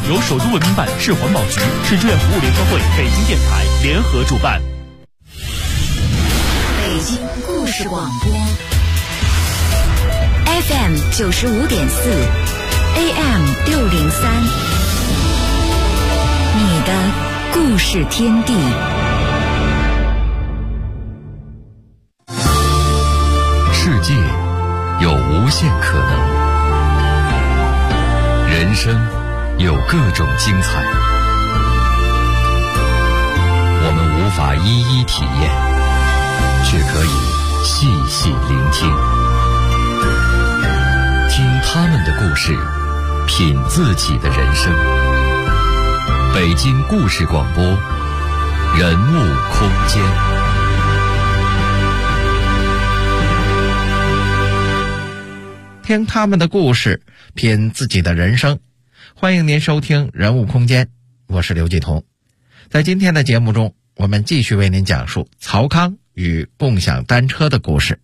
由首都文明办、市环保局、市志愿服务联合会、北京电台联合主办。 北京故事广播 FM 95.4 AM 603，你的故事天地。 世界有无限可能，人生有各种精彩，我们无法一一体验，却可以细细聆听，听他们的故事，品自己的人生。北京故事广播，人物空间。 听他们的故事，品自己的人生。欢迎您收听人物空间，我是刘继彤。在今天的节目中，我们继续为您讲述曹康与共享单车的故事。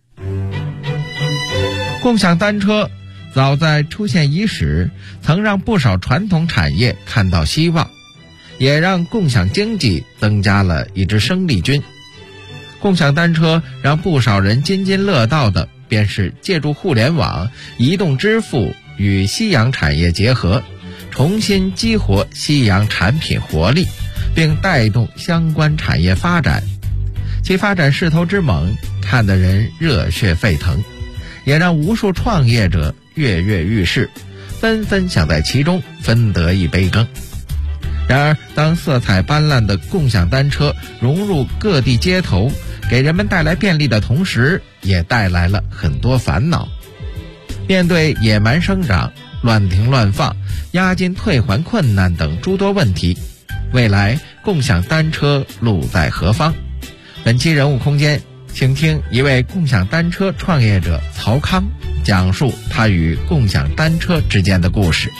共享单车早在出现伊始，曾让不少传统产业看到希望，也让共享经济增加了一支生力军。共享单车让不少人津津乐道的便是借助互联网、移动支付与夕阳产业结合，重新激活夕阳产品活力，并带动相关产业发展。其发展势头之猛，看得人热血沸腾，也让无数创业者跃跃欲试，纷纷想在其中分得一杯羹。然而，当色彩斑斓的共享单车融入各地街头，给人们带来便利的同时，也带来了很多烦恼。面对野蛮生长、乱停乱放、押金退还困难等诸多问题，未来共享单车路在何方？本期人物空间，请听一位共享单车创业者曹康讲述他与共享单车之间的故事。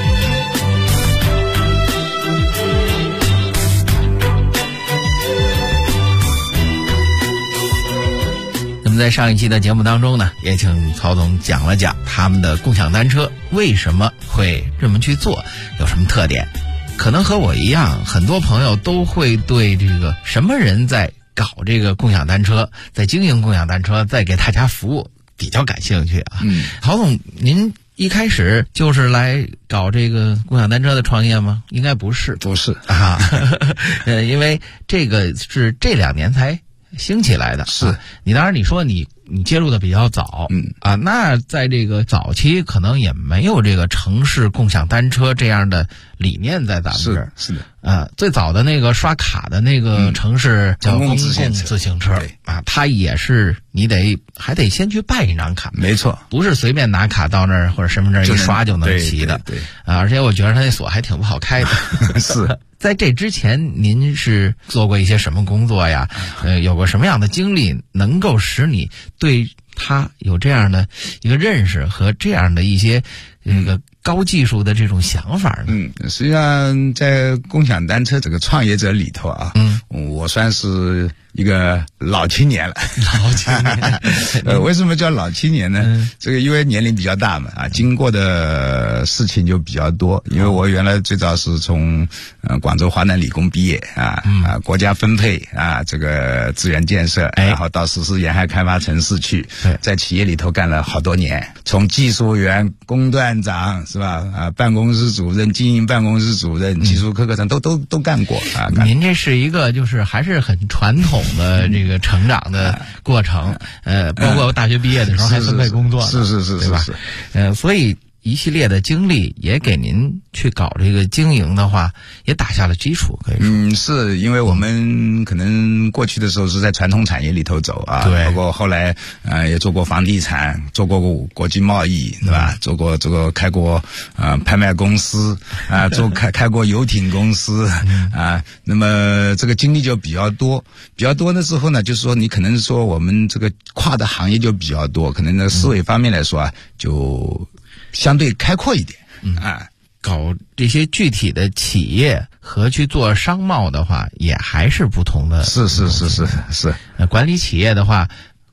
在上一期的节目当中呢，也请曹总讲了讲他们的共享单车为什么会这么去做，有什么特点。可能和我一样，很多朋友都会对这个什么人在搞这个共享单车，在经营共享单车，在给大家服务比较感兴趣啊。曹总，您一开始就是来搞这个共享单车的创业吗？应该不是。 不是啊，因为这个是这2年才兴起来的。 是你当然你说你介入的比较早，那在这个早期可能也没有这个城市共享单车这样的理念在咱们这儿。 是的， 最早的那个刷卡的那个城市叫公共自行车啊，它也是你还得先去办一张卡， 没错， 不是随便拿卡到那儿或者身份证一刷就能骑的。 对， 而且我觉得它那锁还挺不好开的。 是。 在这之前您是做过一些什么工作呀？有过什么样的经历能够使你对他有这样的一个认识和这样的一些这个高技术的这种想法呢？ 实际上在共享单车这个创业者里头啊，我算是一个老青年了。 老青年。 为什么叫老青年呢？这个因为年龄比较大嘛，经过的事情就比较多。因为我原来最早是从广州华南理工毕业国家分配这个资源建设，然后到实施沿海开发城市去，在企业里头干了好多年，从技术员、工段长是吧？办公室主任、经营办公室主任、技术科长都干过啊。 您这是一个就是还是很传统的这个成长的过程，包括大学毕业的时候还分配工作， 是， 对吧？所以一系列的经历也给您去搞这个经营的话，也打下了基础，可以说。 是因为我们可能过去的时候是在传统产业里头走啊， 对， 包括后来也做过房地产，做过国际贸易，对吧？做过开过拍卖公司开过游艇公司那么这个经历就比较多的时候呢，就是说你可能说我们这个跨的行业就比较多，可能在思维方面来说就相对开阔一点搞这些具体的企业和去做商贸的话，也还是不同的。 是。 管理企业的话，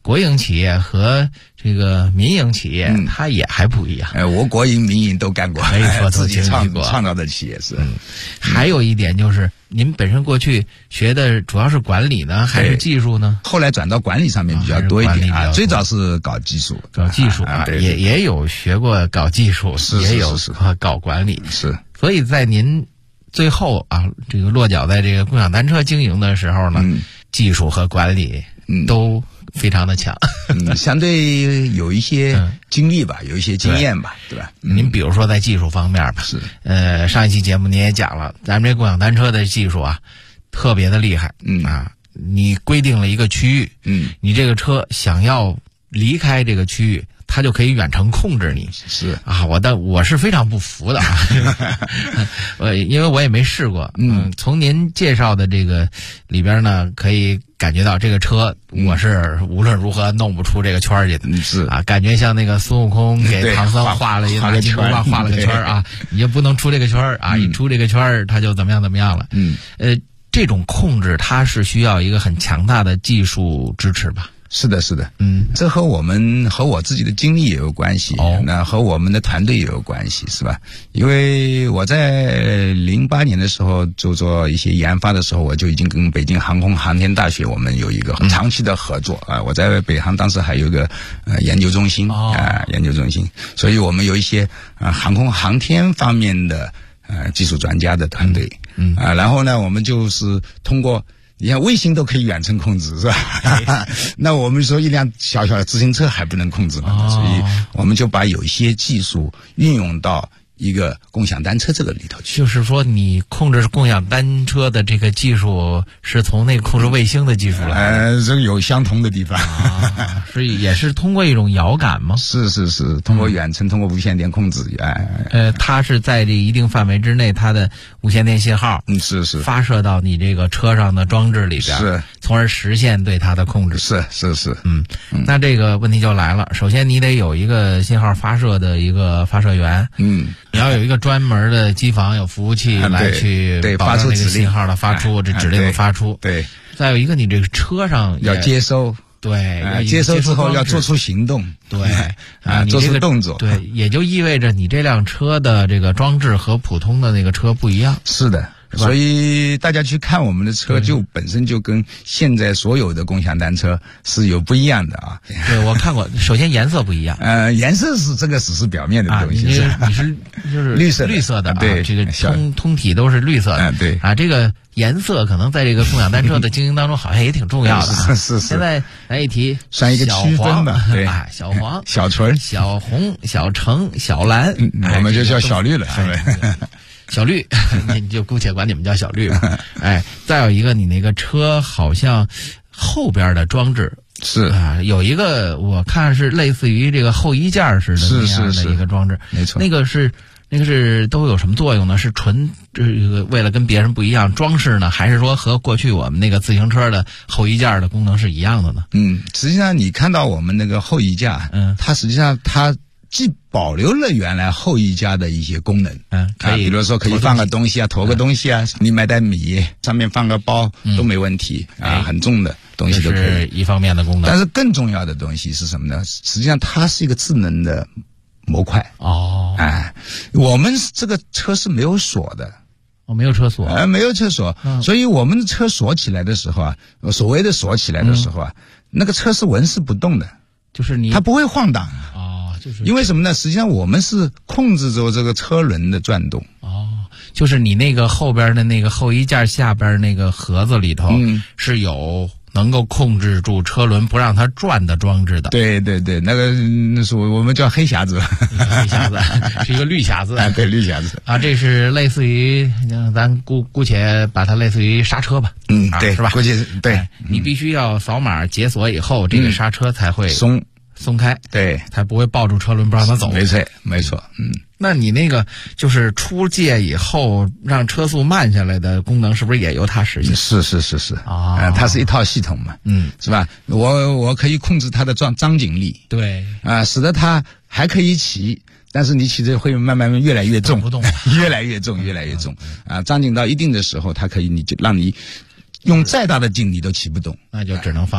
国营企业和这个民营企业，它也还不一样。 我国营民营都干过， 可以说自己创造的企业是。 还有一点就是，您本身过去学的主要是管理呢，还是技术呢？ 后来转到管理上面比较多一点啊。最早是搞技术， 也有学过搞技术，也有搞管理。 是。所以在您最后啊，这个落脚在这个共享单车经营的时候呢，技术和管理都非常的强， 相对有一些经历吧，有一些经验吧，对吧？ 您比如说在技术方面吧， 是上一期节目您也讲了，咱们这共享单车的技术啊，特别的厉害，你规定了一个区域，你这个车想要离开这个区域，它就可以远程控制你。 是啊，我是非常不服的啊，因为我也没试过。从您介绍的这个里边呢，可以感觉到这个车我是无论如何弄不出这个圈去的。 是啊，感觉像那个孙悟空给唐僧画了一个金箍棒，画了个圈啊，你就不能出这个圈啊，一出这个圈它就怎么样了。这种控制它是需要一个很强大的技术支持吧？ 是的，这和我自己的经历也有关系，那和我们的团队也有关系，是吧？因为我在08年的时候就做一些研发的时候，我就已经跟北京航空航天大学我们有一个很长期的合作啊。我在北航当时还有一个研究中心研究中心，所以我们有一些航空航天方面的技术专家的团队，然后呢，我们就是通过。你看卫星都可以远程控制，是吧？那我们说一辆小小的自行车还不能控制嘛，所以我们就把有一些技术运用到一个共享单车这个里头去。 就是说，你控制共享单车的这个技术是从那个控制卫星的技术来的？ 这个有相同的地方是也是通过一种遥感吗？ 是，通过远程，通过无线电控制。 它是在这一定范围之内，它的无线电信号是发射到你这个车上的装置里边， 是， 从而实现对它的控制。 是。 那这个问题就来了，首先你得有一个信号发射的一个发射源，你要有一个专门的机房，有服务器来去保证这个信号的发出，这指令的发出。 对， 再有一个，你这个车上要接收。 对， 接收之后要做出行动。 对做出动作。 对，也就意味着你这辆车的这个装置和普通的那个车不一样。 是的。所以大家去看我们的车，就本身就跟现在所有的共享单车是有不一样的啊。 对，我看过，首先颜色不一样。 颜色是这个只是表面的东西。 你是就是绿色的， 对， 这个通体都是绿色的。 对这个颜色可能在这个共享单车的经营当中好像也挺重要的。 是。 现在咱一提， 算一个区分吧。对， 小黄、 小纯、 小红、小橙、小蓝， 我们就叫小绿了。 小绿，你就姑且管你们叫小绿吧。再有一个，你那个车好像后边的装置是有一个我看是类似于这个后衣架似的那样的一个装置， 没错。 那个是都有什么作用呢？是纯为了跟别人不一样装饰呢，还是说和过去我们那个自行车的后衣架的功能是一样的呢？ 实际上你看到我们那个后衣架，它实际上它既保留了原来后衣架的一些功能，可以，比如说可以放个东西啊，驮个东西啊，你买袋米，上面放个包都没问题很重的东西都可以。 这是一方面的功能。 但是更重要的东西是什么呢？实际上它是一个智能的模块。我们这个车是没有锁的。 没有车锁。 没有车锁，所以我们的车锁起来的时候所谓的锁起来的时候那个车是纹丝不动的， 就是它不会晃荡。因为什么呢？实际上我们是控制着这个车轮的转动。 就是你那个后边的那个后衣架下边那个盒子里头，是有能够控制住车轮不让它转的装置的。 对，那是我们叫黑匣子。 黑匣子是一个绿匣子。 对，绿匣子。 这是类似于咱姑且把它类似于刹车吧。 对， 是吧？ 估计对。 你必须要扫码解锁以后，这个刹车才会松开， 对， 才不会抱住车轮不让它走。 没错。 那你那个就是出界以后让车速慢下来的功能，是不是也由它实现？ 是它是一套系统嘛，是吧？我可以控制它的张紧力， 对使得它还可以骑，但是你骑着会慢慢越来越重， 不动， 越来越重张紧到一定的时候，它可以让你用再大的劲你都骑不动， 那就只能放那儿了。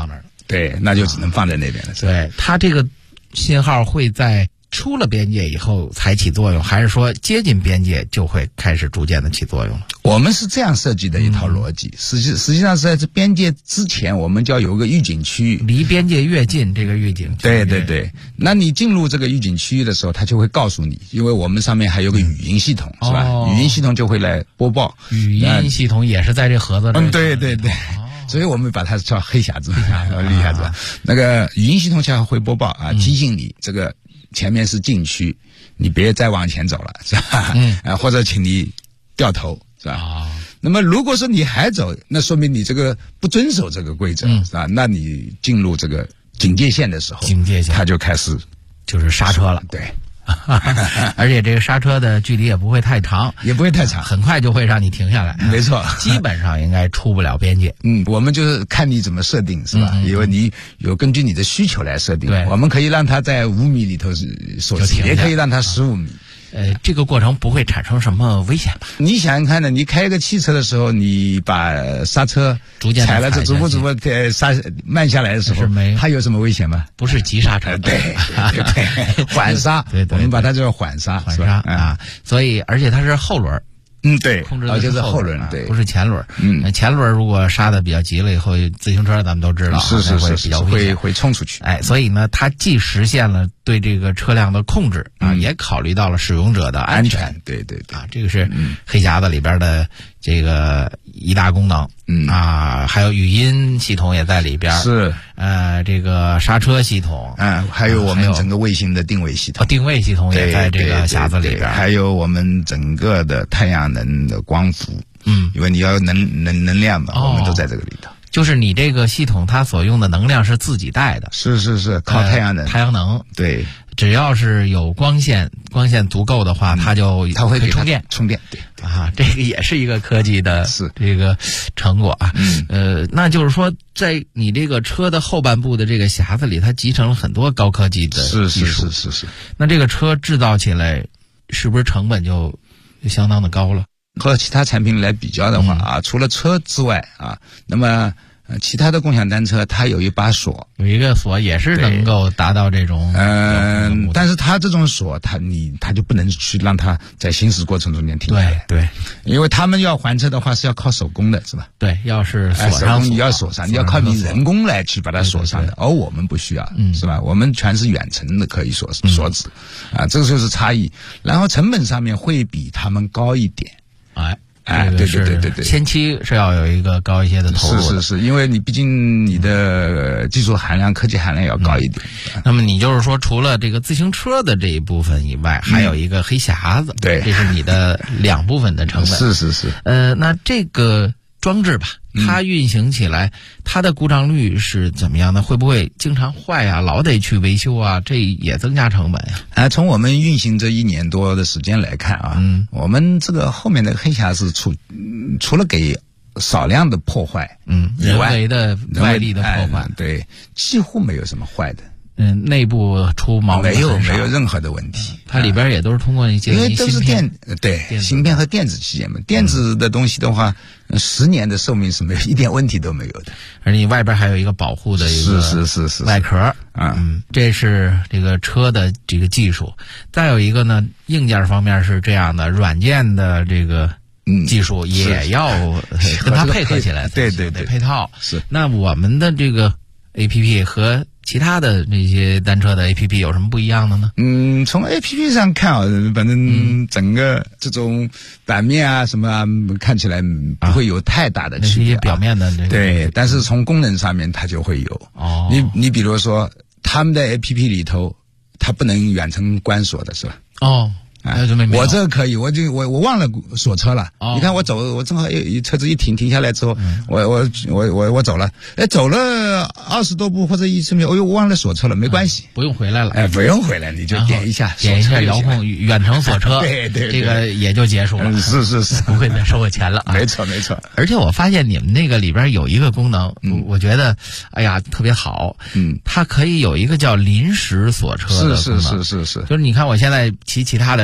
对，那就只能放在那边了。 对，它这个信号会在出了边界以后才起作用，还是说接近边界就会开始逐渐的起作用了？ 我们是这样设计的一套逻辑，实际上是在这边界之前，我们就要有个预警区域。 离边界越近，这个预警对对对。那你进入这个预警区域的时候，它就会告诉你，因为我们上面还有个语音系统，是吧？语音系统就会来播报。 语音系统也是在这盒子里。 对对对。所以我们把它叫黑匣子，绿匣子。那个语音系统下会播报啊，提醒你这个前面是禁区，你别再往前走了，是吧？或者请你掉头，是吧？那么如果说你还走，那说明你这个不遵守这个规则，是吧？那你进入这个警戒线的时候，它就开始就是刹车了。 对。 而且这个刹车的距离也不会太长，很快就会让你停下来。 没错， 基本上应该出不了边界。 我们就是看你怎么设定，是吧？因为你有根据你的需求来设定。 对， 我们可以让它在5米里头锁死，也可以让它15米。 这个过程不会产生什么危险吧？ 你想想看呢，你开一个汽车的时候，你把刹车逐渐踩了，逐步慢下来的时候，它有什么危险吗？ 不是急刹车， 对，缓刹。对，我们把它叫缓刹啊。所以，而且它是后轮。 对， 控制的就是后轮，对， 不是前轮。前轮如果刹的比较急了以后，自行车咱们都知道， 是比较危险， 会冲出去。 所以呢，它既实现了对这个车辆的控制啊，也考虑到了使用者的安全。 对对啊，这个是黑匣子里边的这个一大功能。还有语音系统也在里边。 是。 这个刹车系统。 还有我们整个卫星的定位系统。 定位系统也在这个匣子里边。 还有我们整个的太阳能的光伏。因为你要能量嘛，我们都在这个里头。 就是你这个系统它所用的能量是自己带的。 是，靠太阳能。 太阳能。 对。 只要是有光线足够的话，它会给充电。 对啊，这个也是一个科技的这个成果啊。那就是说，在你这个车的后半部的这个匣子里，它集成了很多高科技的技术。 是。 那这个车制造起来，是不是成本就相当的高了？ 和其他产品来比较的话除了车之外那么其他的共享单车它有一把锁， 有一个锁也是能够达到这种但是它这种锁它就不能去让它在行驶过程中间停下来。 对， 因为他们要还车的话是要靠手工的，是吧？ 对，要是锁上你要锁上，你要靠你人工来去把它锁上的。而我们不需要，是吧？我们全是远程的可以锁止这个就是差异。然后成本上面会比他们高一点。对， 前期是要有一个高一些的投入。 是，因为你毕竟你的技术含量、科技含量要高一点。 那么你就是说，除了这个自行车的这一部分以外，还有一个黑匣子。 对， 这是你的2部分的成本。 是。 那这个装置吧，它运行起来，它的故障率是怎么样的？会不会经常坏啊？老得去维修啊？这也增加成本呀。 从我们运行这1年多的时间来看我们这个后面的黑匣子除了给少量的破坏， 人为的外力的破坏， 对，几乎没有什么坏的。 内部出毛病没有任何的问题。 它里边也都是通过一些因为都是芯片和电子器件嘛。电子的东西的话，10年的寿命是没有一点问题都没有的。 而你外边还有一个保护的一个外壳。这是这个车的这个技术。再有一个呢，硬件方面是这样的，软件的这个技术也要跟它配合起来。 对， 配套。 是。 那我们的这个 APP 和其他的那些单车的 APP 有什么不一样的呢？ 从 APP 上看反正整个这种版面什么看起来不会有太大的区别。 那些表面的对，但是从功能上面它就会有。你比如说他们的 APP 里头，它不能远程关锁的是吧？我这个可以，我忘了锁车了。你看我正好车子一停下来之后，我走了，走了20多步或者10秒，我忘了锁车了，没关系， 不用回来了。 不用回来，你就点一下遥控远程锁车， 对， 这个也就结束了。 是， 不会再收我钱了。 没错。 而且我发现你们那个里边有一个功能，我觉得特别好。它可以有一个叫临时锁车的功能。 是。 就是你看我现在骑其他的车。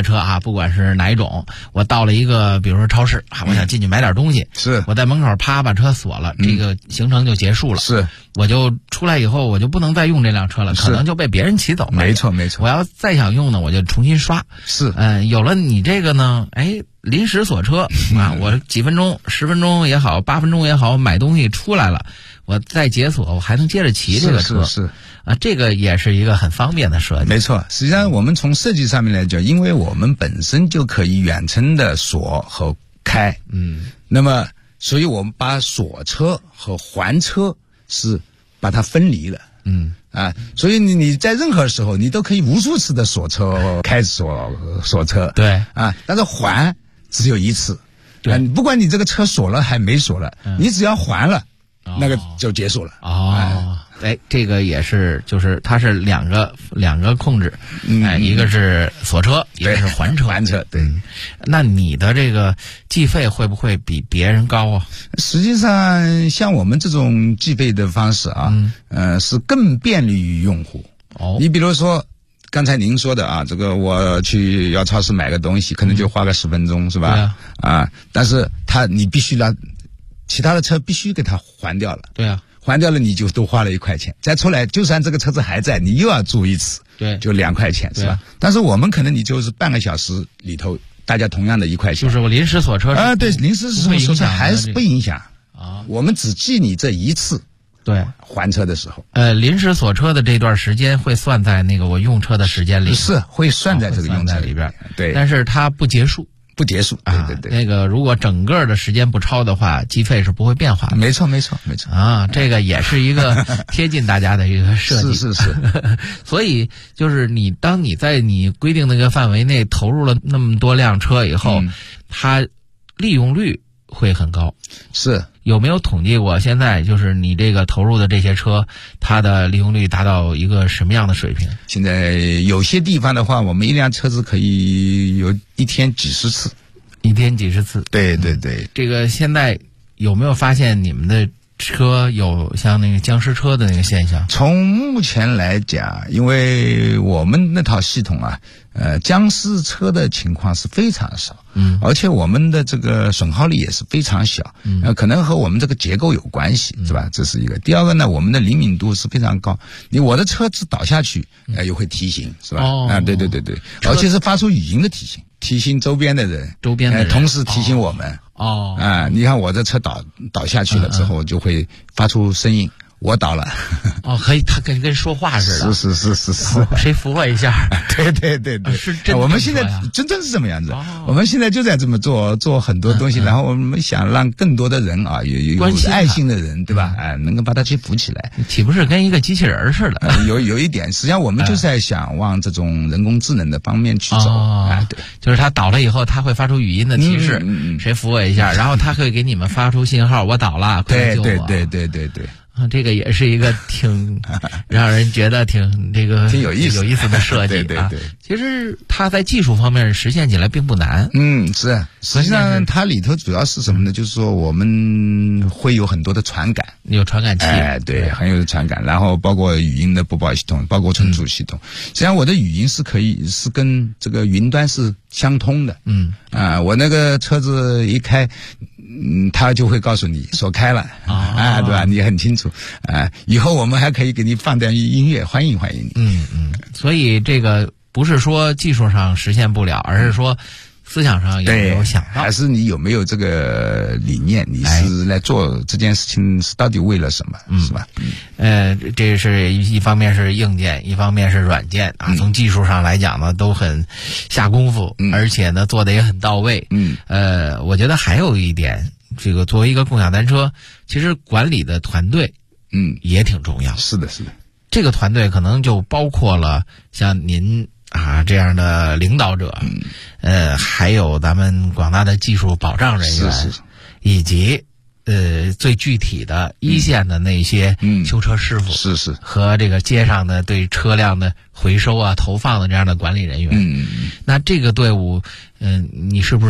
车啊，不管是哪一种，我到了一个比如说超市啊，我想进去买点东西， 是我在门口啪把车锁了，这个行程就结束了。 是， 我就出来以后我就不能再用这辆车了，可能就被别人骑走了。 没错没错。 我要再想用呢，我就重新刷。 是， 有了你这个呢，临时锁车啊，我几分钟、10分钟也好，8分钟也好，买东西出来了，我再解锁，我还能接着骑这个车。 是啊，这个也是一个很方便的设计。 没错，实际上我们从设计上面来讲，因为我们本身就可以远程的锁和开，那么所以我们把锁车和还车是把它分离了，所以你在任何时候你都可以无数次的锁车、开锁车， 对啊，但是还只有一次， 对， 不管你这个车锁了还没锁了，你只要还了，那个就结束了。 这个也是，就是它是两个控制，一个是锁车，一个是还车。 还车，对。 那你的这个计费会不会比别人高啊？ 实际上，像我们这种计费的方式啊，是更便利于用户。你比如说刚才您说的啊，这个我去要超市买个东西，可能就花个10分钟，是吧？但是你必须其他的车必须给它还掉了。 对啊。 还掉了你就多花了1块钱，再出来就算这个车子还在，你又要租一次， 对， 就2块钱，是吧？但是我们可能你就是半个小时里头，大家同样的1块钱， 就是我临时锁车啊，对，临时锁车还是不影响啊， 我们只记你这一次对还车的时候。 临时锁车的这段时间会算在那个我用车的时间里， 是会算在这个用车里边， 对， 但是它不结束。 不结束，对。 那个如果整个的时间不超的话，计费是不会变化的。 没错啊，这个也是一个贴近大家的一个设计。 是。 所以就是当你在你规定的一个范围内投入了那么多辆车以后，它利用率会很高。 是。 有没有统计过现在就是你这个投入的这些车，它的利用率达到一个什么样的水平？ 现在有些地方的话，我们一辆车子可以有一天几十次。 一天几十次？ 对。 这个现在有没有发现你们的车有像那个僵尸车的那个现象？ 从目前来讲，因为我们那套系统啊，僵尸车的情况是非常少，而且我们的这个损耗率也是非常小，可能和我们这个结构有关系，是吧？这是一个。第二个呢，我们的灵敏度是非常高，我的车子倒下去，又会提醒，是吧？对，而且是发出语音的提醒周边的人，同时提醒我们。你看我这车倒下去了之后，就会发出声音，我倒了。 可以，他跟说话似的。 是。 谁扶我一下？ 对。 是真的。 我们现在真正是这么样子。我们现在就在这么做很多东西，然后我们想让更多的人啊，有爱心的人，对吧？能够把它去扶起来。 岂不是跟一个机器人似的？ 有一点，实际上我们就是在想往这种人工智能的方面去走。对， 就是他倒了以后，他会发出语音的提示，谁扶我一下，然后他会给你们发出信号，我倒了，快来救我。 对。 这个也是一个挺让人觉得挺有意思的设计。对。其实它在技术方面实现起来并不难。 是。实际上它里头主要是什么呢？就是说我们会有很多的传感， 有传感器。 对，很有传感。然后包括语音的播报系统，包括存储系统。实际上我的语音是跟这个云端是相通的。我那个车子一开，他就会告诉你锁开了对吧？你很清楚以后我们还可以给你放点音乐，欢迎你。 所以这个不是说技术上实现不了，而是说思想上有没有想到， 还是你有没有这个理念？你是来做这件事情是到底为了什么？是吧？ 这是一方面是硬件，一方面是软件啊。从技术上来讲呢，都很下功夫，而且呢做的也很到位。我觉得还有一点，这个作为一个共享单车，其实管理的团队也挺重要。 是的。 这个团队可能就包括了像您这样的领导者，还有咱们广大的技术保障人员，以及最具体的一线的那些修车师傅， 是和这个街上的对车辆的回收投放的这样的管理人员。那这个队伍，你是不是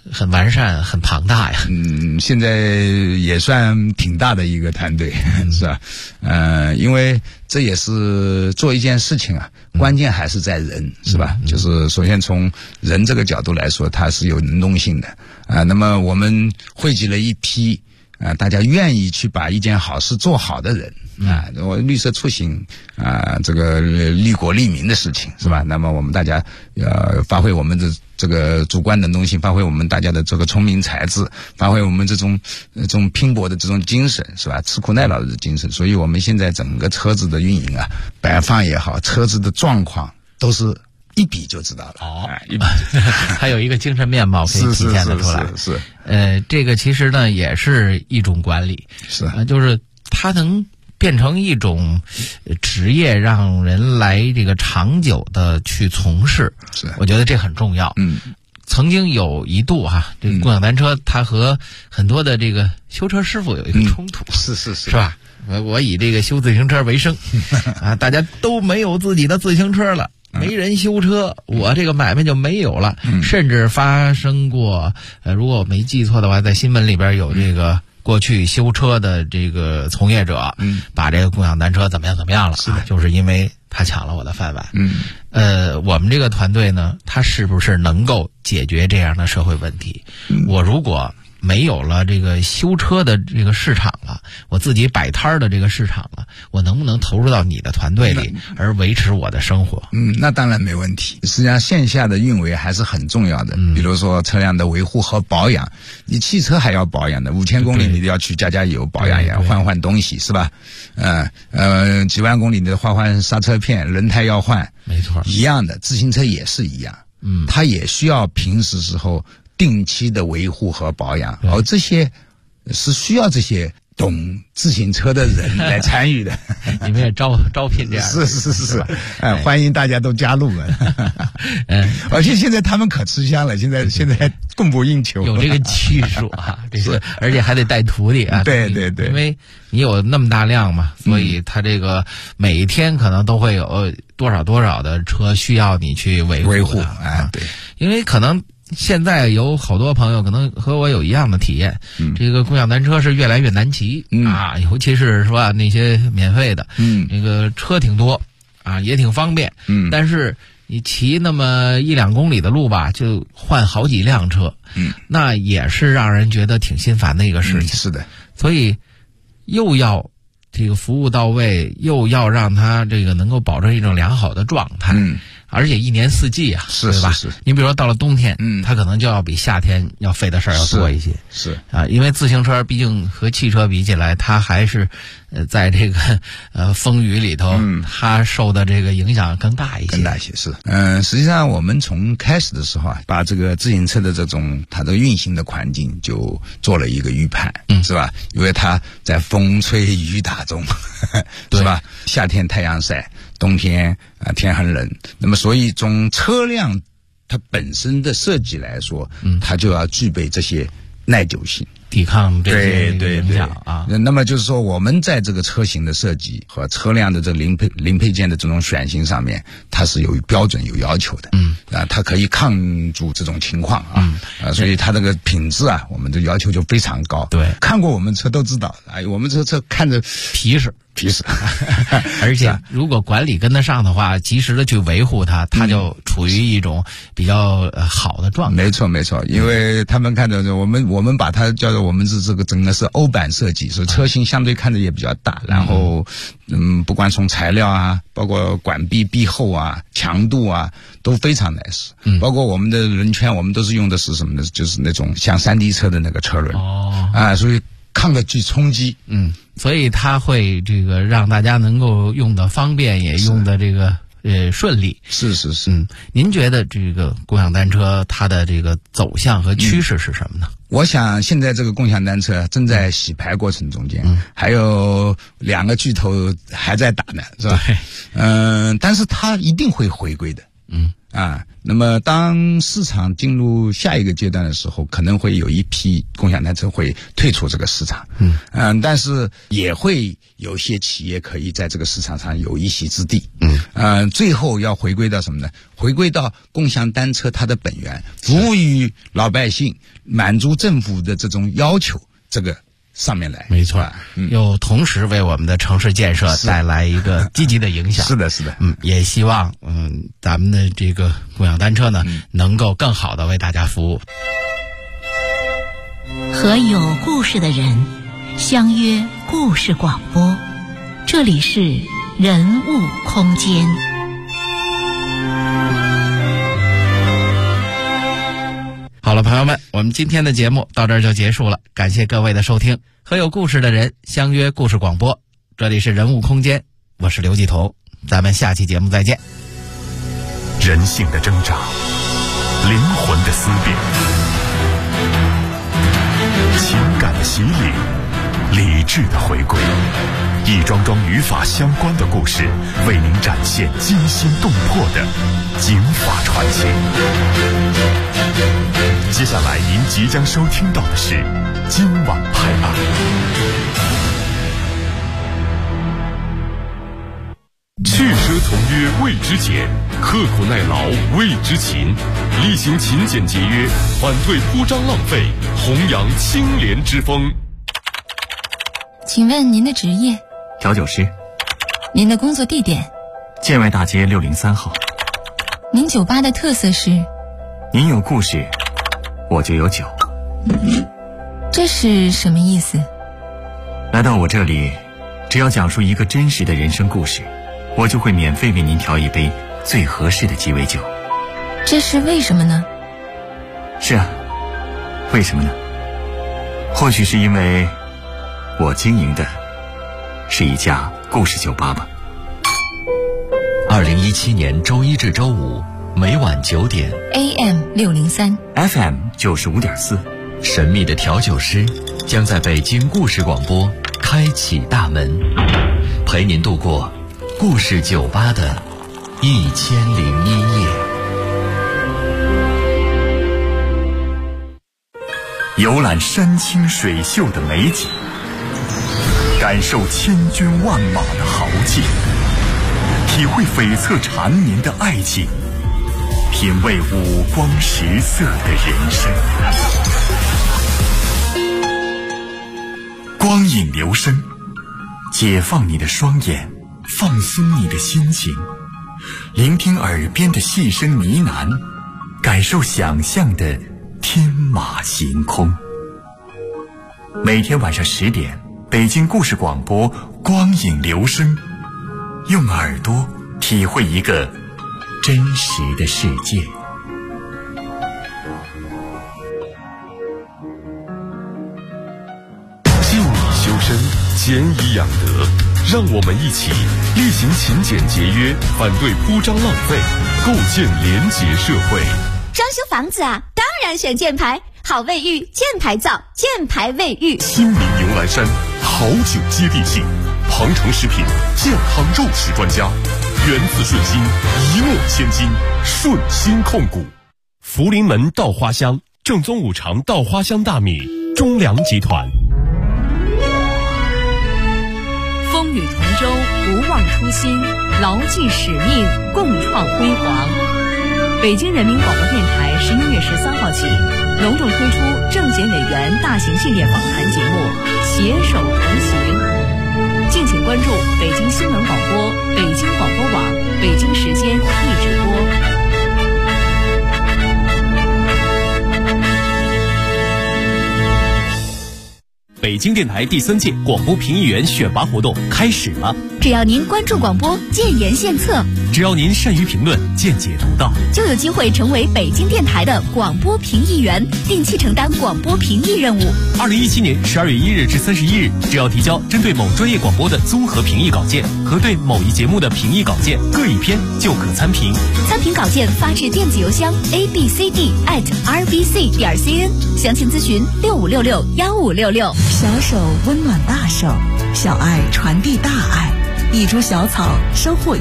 很完善、很庞大呀。 现在也算挺大的一个团队，是吧？因为这也是做一件事情啊，关键还是在人，是吧？就是首先从人这个角度来说，它是有能动性的啊。那么我们汇集了一批大家愿意去把一件好事做好的人啊，我绿色出行啊，这个利国利民的事情，是吧？那么我们大家发挥我们的这个主观能动性，发挥我们大家的这个聪明才智，发挥我们这种拼搏的这种精神，是吧？吃苦耐劳的精神。所以我们现在整个车子的运营啊，摆放也好，车子的状况都是一比就知道了。一比还有一个精神面貌可以体现得出来。 是这个其实呢也是一种管理， 是就是它能变成一种职业，让人来这个长久的去从事，我觉得这很重要。曾经有一度这个共享单车它和很多的这个修车师傅有一个冲突，是吧？我以这个修自行车为生啊，大家都没有自己的自行车了。没人修车，我这个买卖就没有了。甚至发生过如果我没记错的话，在新闻里边有这个过去修车的这个从业者把这个共享单车怎么样了就是因为他抢了我的饭碗。我们这个团队呢，他是不是能够解决这样的社会问题？我如果没有了这个修车的这个市场了，我自己摆摊的这个市场了，我能不能投入到你的团队里而维持我的生活？ 那当然没问题。实际上线下的运维还是很重要的，比如说车辆的维护和保养，你汽车还要保养的，5000公里你都要去加油保养呀，换东西，是吧？几万公里你换刹车片，轮胎要换， 没错， 一样的，自行车也是一样，它也需要平时时候定期的维护和保养，而这些是需要这些懂自行车的人来参与的。 你们也招聘这样的？ 是，欢迎大家都加入们。而且现在他们可吃香了，现在供不应求， 有这个技术啊，是，而且还得带徒弟啊。 对，因为你有那么大量嘛，所以他这个每一天可能都会有多少的车需要你去维护。 对， 因为可能现在有好多朋友可能和我有一样的体验，这个共享单车是越来越难骑尤其是说那些免费的，这个车挺多也挺方便，但是你骑那么1-2公里的路吧，就换好几辆车，那也是让人觉得挺心烦的一个事情。 是的， 所以又要这个服务到位，又要让它这个能够保证一种良好的状态，而且一年四季啊， 是对吧？你比如说到了冬天，它可能就要比夏天要费的事儿要多一些， 是因为自行车毕竟和汽车比起来，它还是在这个风雨里头，它受的这个影响更大一些， 是。实际上我们从开始的时候把这个自行车的这种它的运行的环境就做了一个预判，是吧？因为它在风吹雨打中，是吧？夏天太阳晒，冬天天很冷，那么所以从车辆它本身的设计来说，它就要具备这些耐久性， 抵抗这些影响啊。 那么就是说，我们在这个车型的设计和车辆的这零配件的这种选型上面，它是有标准有要求的。它可以抗住这种情况所以它这个品质我们的要求就非常高。 对， 看过我们车都知道，我们这车看着皮实，而且如果管理跟得上的话，及时的去维护它，它就处于一种比较好的状态。 没错，因为他们看着我们把它叫做我们是这个整个是欧版设计，所以车型相对看着也比较大，然后不管从材料包括管壁壁厚强度都非常 nice，包括我们的轮圈，我们都是用的是什么呢？就是那种像3D 车的那个车轮所以抗得住冲击。 所以它会这个让大家能够用的方便，也用的这个顺利。 是。 您觉得这个共享单车它的这个走向和趋势是什么呢？ 我想现在这个共享单车正在洗牌过程中间，还有2个巨头还在打呢，是吧？但是它一定会回归的。 那么当市场进入下一个阶段的时候，可能会有一批共享单车会退出这个市场。但是也会有些企业可以在这个市场上有一席之地。最后要回归到什么呢？回归到共享单车它的本源，服务于老百姓，满足政府的这种要求，这个上面来。 没错，又同时为我们的城市建设带来一个积极的影响。 是的，是的。 也希望咱们的这个共享单车呢，能够更好的为大家服务。 和有故事的人相约故事广播，这里是人物空间。 好了，朋友们，我们今天的节目到这儿就结束了，感谢各位的收听。和有故事的人相约故事广播，这里是人物空间，我是刘继彤，咱们下期节目再见。 人性的挣扎，灵魂的思辨，情感的洗礼，理智的回归，一桩桩与法相关的故事，为您展现惊心动魄的警法传奇。接下来您即将收听到的是今晚拍案。去奢从约谓之俭，刻苦耐劳谓之勤，厉行勤俭节约，反对铺张浪费，弘扬清廉之风。 请问您的职业？ 调酒师。 您的工作地点？ 建外大街603号。 您酒吧的特色是？ 您有故事，我就有酒。 这是什么意思？ 来到我这里，只要讲述一个真实的人生故事，我就会免费为您调一杯最合适的鸡尾酒。 这是为什么呢？ 是啊，为什么呢？或许是因为我经营的是一家故事酒吧吧。 2017年周一至周五每晚9点 AM603 FM 95.4， 神秘的调酒师将在北京故事广播开启大门，陪您度过故事酒吧的1001夜。 游览山清水秀的美景，感受千军万马的豪气，体会悱恻缠绵的爱情，品味五光十色的人生。光影流声，解放你的双眼，放松你的心情，聆听耳边的细声呢喃，感受想象的天马行空。每天晚上10点，北京故事广播光影流声，用耳朵体会一个真实的世界。静以修身，俭以养德，让我们一起厉行勤俭节约，反对铺张浪费，构建廉洁社会。 装修房子啊，当然选箭牌，好卫浴，箭牌造，箭牌卫浴。 亲民牛栏山，好酒接地气，庞城食品健康肉食专家，源自顺心，一诺千金，顺心控股。福临门稻花香，正宗五常稻花香大米，中粮集团。 风雨同舟，不忘初心，牢记使命，共创辉煌。北京人民广播电台11月13号起，隆重推出政协委员大型系列访谈节目《携手同行》，敬请关注北京新闻广播、北京广播网、北京时间一直播。 北京电台第3届广播评议员选拔活动开始了。 只要您关注广播，建言献策， 只要您善于评论，见解独到， 就有机会成为北京电台的广播评议员，定期承担广播评议任务。 2017年12月1日至31日，只要提交针对某专业广播的综合评议稿件和对某一节目的评议稿件各一篇，就可参评。 参评稿件发至电子邮箱 abcd@rbc.cn， 详情咨询65661566。 小手温暖大手，小爱传递大爱，一株小草收获